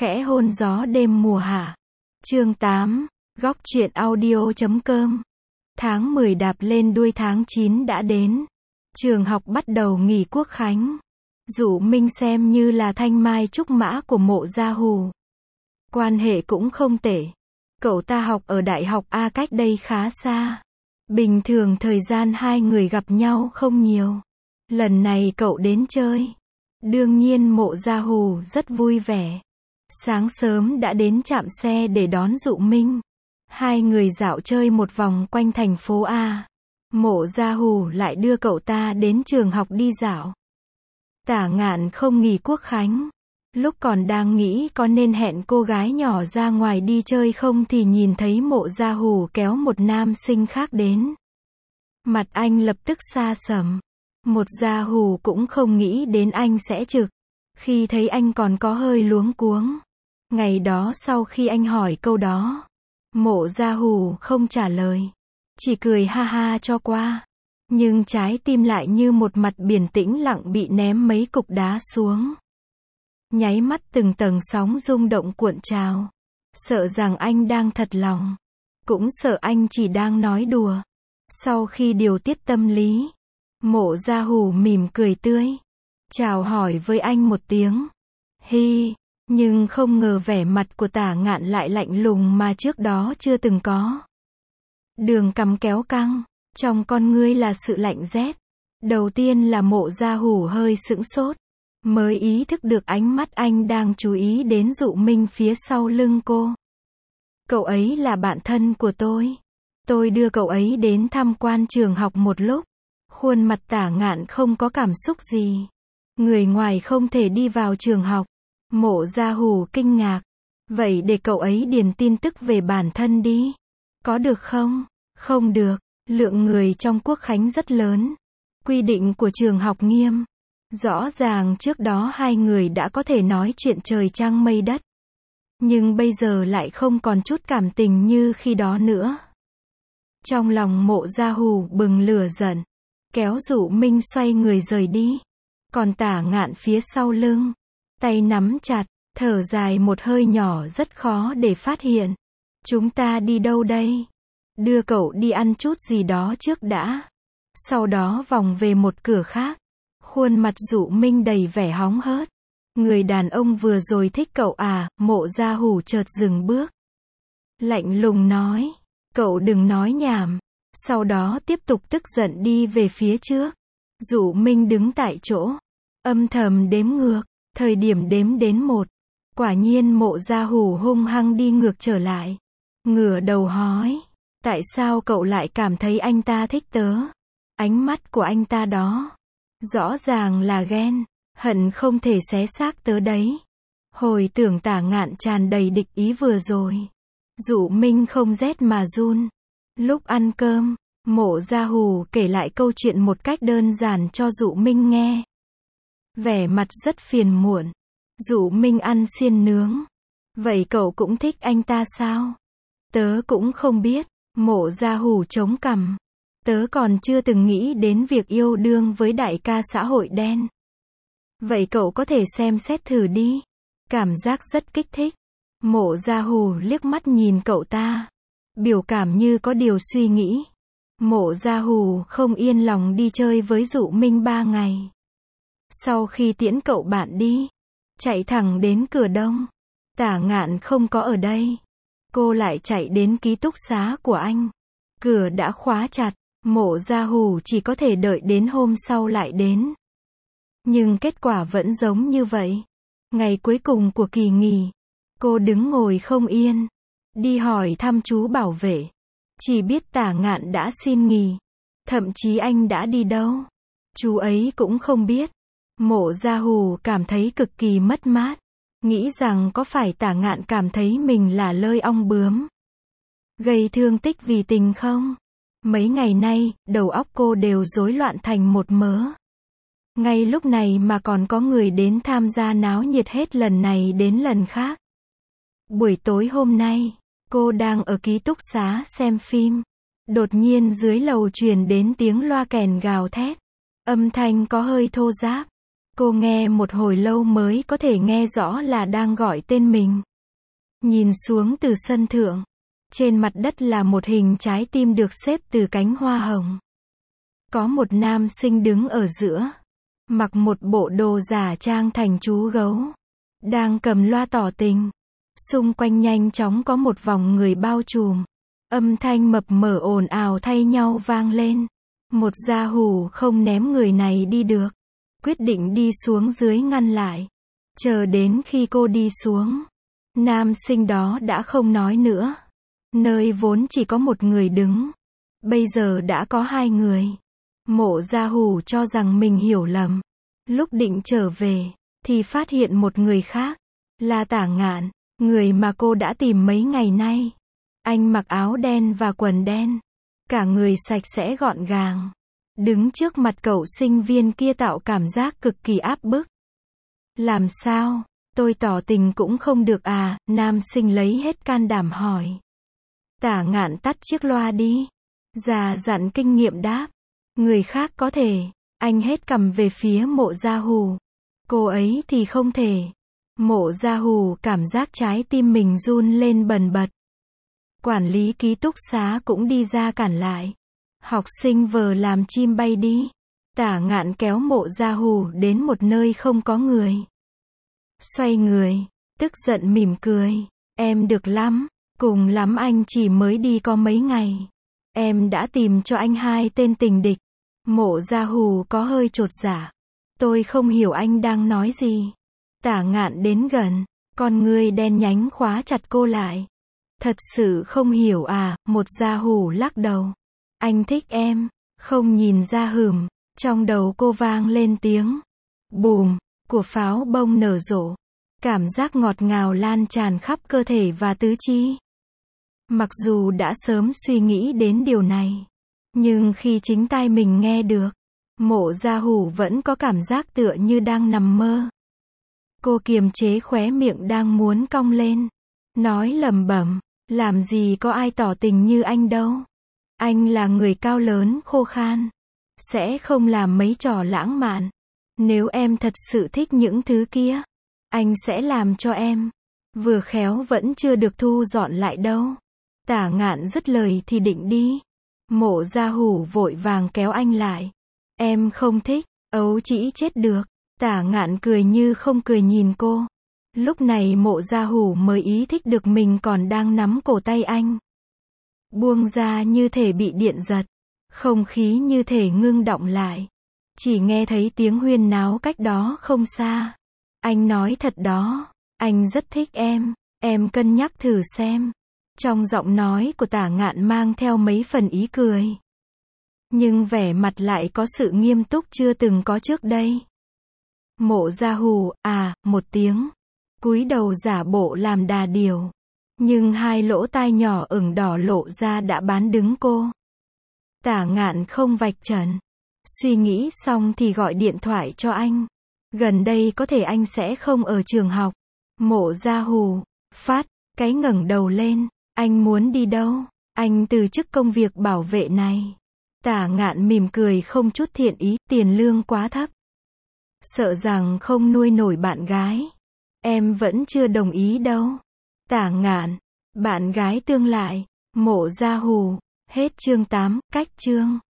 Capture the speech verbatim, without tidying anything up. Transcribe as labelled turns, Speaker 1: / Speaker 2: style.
Speaker 1: Khẽ hôn gió đêm mùa hạ. Chương tám. Góc truyện audio chấm com. Tháng mười đạp lên đuôi tháng chín đã đến. Trường học bắt đầu nghỉ quốc khánh. Dụ Minh xem như là thanh mai trúc mã của Mộ Gia Hù. Quan hệ cũng không tệ. Cậu ta học ở Đại học A cách đây khá xa. Bình thường thời gian hai người gặp nhau không nhiều. Lần này cậu đến chơi. Đương nhiên Mộ Gia Hù rất vui vẻ. Sáng sớm đã đến trạm xe để đón Dụ Minh. Hai người dạo chơi một vòng quanh thành phố A. Mộ Gia Hù lại đưa cậu ta đến trường học đi dạo. Tả Ngạn không nghỉ quốc khánh. Lúc còn đang nghĩ có nên hẹn cô gái nhỏ ra ngoài đi chơi không thì nhìn thấy Mộ Gia Hù kéo một nam sinh khác đến. Mặt anh lập tức xa sầm. Một Gia Hù cũng không nghĩ đến anh sẽ trực. Khi thấy anh còn có hơi luống cuống. Ngày đó sau khi anh hỏi câu đó, Mộ Gia Hù không trả lời. Chỉ cười ha ha cho qua. Nhưng trái tim lại như một mặt biển tĩnh lặng bị ném mấy cục đá xuống. Nháy mắt từng tầng sóng rung động cuộn trào. Sợ rằng anh đang thật lòng. Cũng sợ anh chỉ đang nói đùa. Sau khi điều tiết tâm lý, Mộ Gia Hù mỉm cười tươi. Chào hỏi với anh một tiếng. Hi, nhưng không ngờ vẻ mặt của Tả Ngạn lại lạnh lùng mà trước đó chưa từng có. Đường cằm kéo căng, trong con ngươi là sự lạnh rét. Đầu tiên là Mộ Gia Hù hơi sững sốt, mới ý thức được ánh mắt anh đang chú ý đến Dụ Minh phía sau lưng cô. Cậu ấy là bạn thân của tôi. Tôi đưa cậu ấy đến tham quan trường học một lúc. Khuôn mặt Tả Ngạn không có cảm xúc gì. Người ngoài không thể đi vào trường học. Mộ Gia Hù kinh ngạc. Vậy để cậu ấy điền tin tức về bản thân đi. Có được không? Không được. Lượng người trong quốc khánh rất lớn. Quy định của trường học nghiêm. Rõ ràng trước đó hai người đã có thể nói chuyện trời trăng mây đất. Nhưng bây giờ lại không còn chút cảm tình như khi đó nữa. Trong lòng Mộ Gia Hù bừng lửa giận. Kéo Dụ Minh xoay người rời đi. Còn Tả Ngạn phía sau lưng. Tay nắm chặt, thở dài một hơi nhỏ rất khó để phát hiện. Chúng ta đi đâu đây? Đưa cậu đi ăn chút gì đó trước đã. Sau đó vòng về một cửa khác. Khuôn mặt Dụ Minh đầy vẻ hóng hớt. Người đàn ông vừa rồi thích cậu à? Mộ Gia Hù chợt dừng bước. Lạnh lùng nói. Cậu đừng nói nhảm. Sau đó tiếp tục tức giận đi về phía trước. Dụ Minh đứng tại chỗ. Âm thầm đếm ngược. Thời điểm đếm đến một. Quả nhiên Mộ Gia Hù hung hăng đi ngược trở lại. Ngửa đầu hói. Tại sao cậu lại cảm thấy anh ta thích tớ? Ánh mắt của anh ta đó. Rõ ràng là ghen. Hận không thể xé xác tớ đấy. Hồi tưởng Tả Ngạn tràn đầy địch ý vừa rồi. Dụ Minh không rét mà run. Lúc ăn cơm, Mộ Gia Hù kể lại câu chuyện một cách đơn giản cho Dụ Minh nghe. Vẻ mặt rất phiền muộn. Dụ Minh ăn xiên nướng. Vậy cậu cũng thích anh ta sao? Tớ cũng không biết. Mộ Gia Hù chống cằm. Tớ còn chưa từng nghĩ đến việc yêu đương với đại ca xã hội đen. Vậy cậu có thể xem xét thử đi. Cảm giác rất kích thích. Mộ Gia Hù liếc mắt nhìn cậu ta. Biểu cảm như có điều suy nghĩ. Mộ Gia Hù không yên lòng đi chơi với Dụ Minh ba ngày. Sau khi tiễn cậu bạn đi, chạy thẳng đến cửa đông. Tả Ngạn không có ở đây. Cô lại chạy đến ký túc xá của anh. Cửa đã khóa chặt. Mộ Gia Hù chỉ có thể đợi đến hôm sau lại đến. Nhưng kết quả vẫn giống như vậy. Ngày cuối cùng của kỳ nghỉ, cô đứng ngồi không yên. Đi hỏi thăm chú bảo vệ. Chỉ biết Tả Ngạn đã xin nghỉ. Thậm chí anh đã đi đâu, chú ấy cũng không biết. Mộ Gia Hù cảm thấy cực kỳ mất mát. Nghĩ rằng có phải Tả Ngạn cảm thấy mình là lơi ong bướm, gây thương tích vì tình không? Mấy ngày nay, đầu óc cô đều rối loạn thành một mớ. Ngay lúc này mà còn có người đến tham gia náo nhiệt hết lần này đến lần khác. Buổi tối hôm nay, cô đang ở ký túc xá xem phim. Đột nhiên dưới lầu truyền đến tiếng loa kèn gào thét. Âm thanh có hơi thô ráp. Cô nghe một hồi lâu mới có thể nghe rõ là đang gọi tên mình. Nhìn xuống từ sân thượng. Trên mặt đất là một hình trái tim được xếp từ cánh hoa hồng. Có một nam sinh đứng ở giữa. Mặc một bộ đồ giả trang thành chú gấu. Đang cầm loa tỏ tình. Xung quanh nhanh chóng có một vòng người bao trùm. Âm thanh mập mờ ồn ào thay nhau vang lên. Một gia hủ không ném người này đi được. Quyết định đi xuống dưới ngăn lại. Chờ đến khi cô đi xuống. Nam sinh đó đã không nói nữa. Nơi vốn chỉ có một người đứng. Bây giờ đã có hai người. Mộ gia hủ cho rằng mình hiểu lầm. Lúc định trở về, thì phát hiện một người khác. Là Tả Ngạn, người mà cô đã tìm mấy ngày nay. Anh mặc áo đen và quần đen. Cả người sạch sẽ gọn gàng. Đứng trước mặt cậu sinh viên kia tạo cảm giác cực kỳ áp bức. Làm sao? Tôi tỏ tình cũng không được à? Nam sinh lấy hết can đảm hỏi. Tả Ngạn tắt chiếc loa đi. Già dặn kinh nghiệm đáp. Người khác có thể. Anh hết cầm về phía Mộ Gia Hủ. Cô ấy thì không thể. Mộ Gia Hủ cảm giác trái tim mình run lên bần bật. Quản lý ký túc xá cũng đi ra cản lại. Học sinh vờ làm chim bay đi. Tả Ngạn kéo Mộ Gia Hủ đến một nơi không có người. Xoay người, tức giận mỉm cười. Em được lắm, cùng lắm anh chỉ mới đi có mấy ngày. Em đã tìm cho anh hai tên tình địch. Mộ Gia Hủ có hơi chột dạ. Tôi không hiểu anh đang nói gì. Tả Ngạn đến gần, con ngươi đen nhánh khóa chặt cô lại. Thật sự không hiểu à? Một Gia Hủ lắc đầu. Anh thích em, không nhìn ra hửm. Trong đầu cô vang lên tiếng bùm của pháo bông nở rộ. Cảm giác ngọt ngào lan tràn khắp cơ thể và tứ chi. Mặc dù đã sớm suy nghĩ đến điều này, nhưng khi chính tai mình nghe được, Mộ Gia Hủ vẫn có cảm giác tựa như đang nằm mơ. Cô kiềm chế khóe miệng đang muốn cong lên. Nói lẩm bẩm, làm gì có ai tỏ tình như anh đâu. Anh là người cao lớn khô khan. Sẽ không làm mấy trò lãng mạn. Nếu em thật sự thích những thứ kia, anh sẽ làm cho em. Vừa khéo vẫn chưa được thu dọn lại đâu. Tả Ngạn dứt lời thì định đi. Mộ Gia Hủ vội vàng kéo anh lại. Em không thích, ấu trĩ chết được. Tả Ngạn cười như không cười nhìn cô. Lúc này Mộ Gia Hủ mới ý thích được mình còn đang nắm cổ tay anh. Buông ra như thể bị điện giật. Không khí như thể ngưng đọng lại. Chỉ nghe thấy tiếng huyên náo cách đó không xa. Anh nói thật đó, anh rất thích em, em cân nhắc thử xem. Trong giọng nói của Tả Ngạn mang theo mấy phần ý cười. Nhưng vẻ mặt lại có sự nghiêm túc chưa từng có trước đây. Mộ Gia Hủ, à, một tiếng. Cúi đầu giả bộ làm đà điểu. Nhưng hai lỗ tai nhỏ ửng đỏ lộ ra đã bán đứng cô. Tả Ngạn không vạch trần. Suy nghĩ xong thì gọi điện thoại cho anh. Gần đây có thể anh sẽ không ở trường học. Mộ Gia Hủ, phát, cái ngẩng đầu lên. Anh muốn đi đâu? Anh từ chức công việc bảo vệ này. Tả Ngạn mỉm cười không chút thiện ý, tiền lương quá thấp. Sợ rằng không nuôi nổi bạn gái. Em vẫn chưa đồng ý đâu. Tả Ngạn, bạn gái tương lại. Mộ Gia Hủ, hết chương tám, cách chương.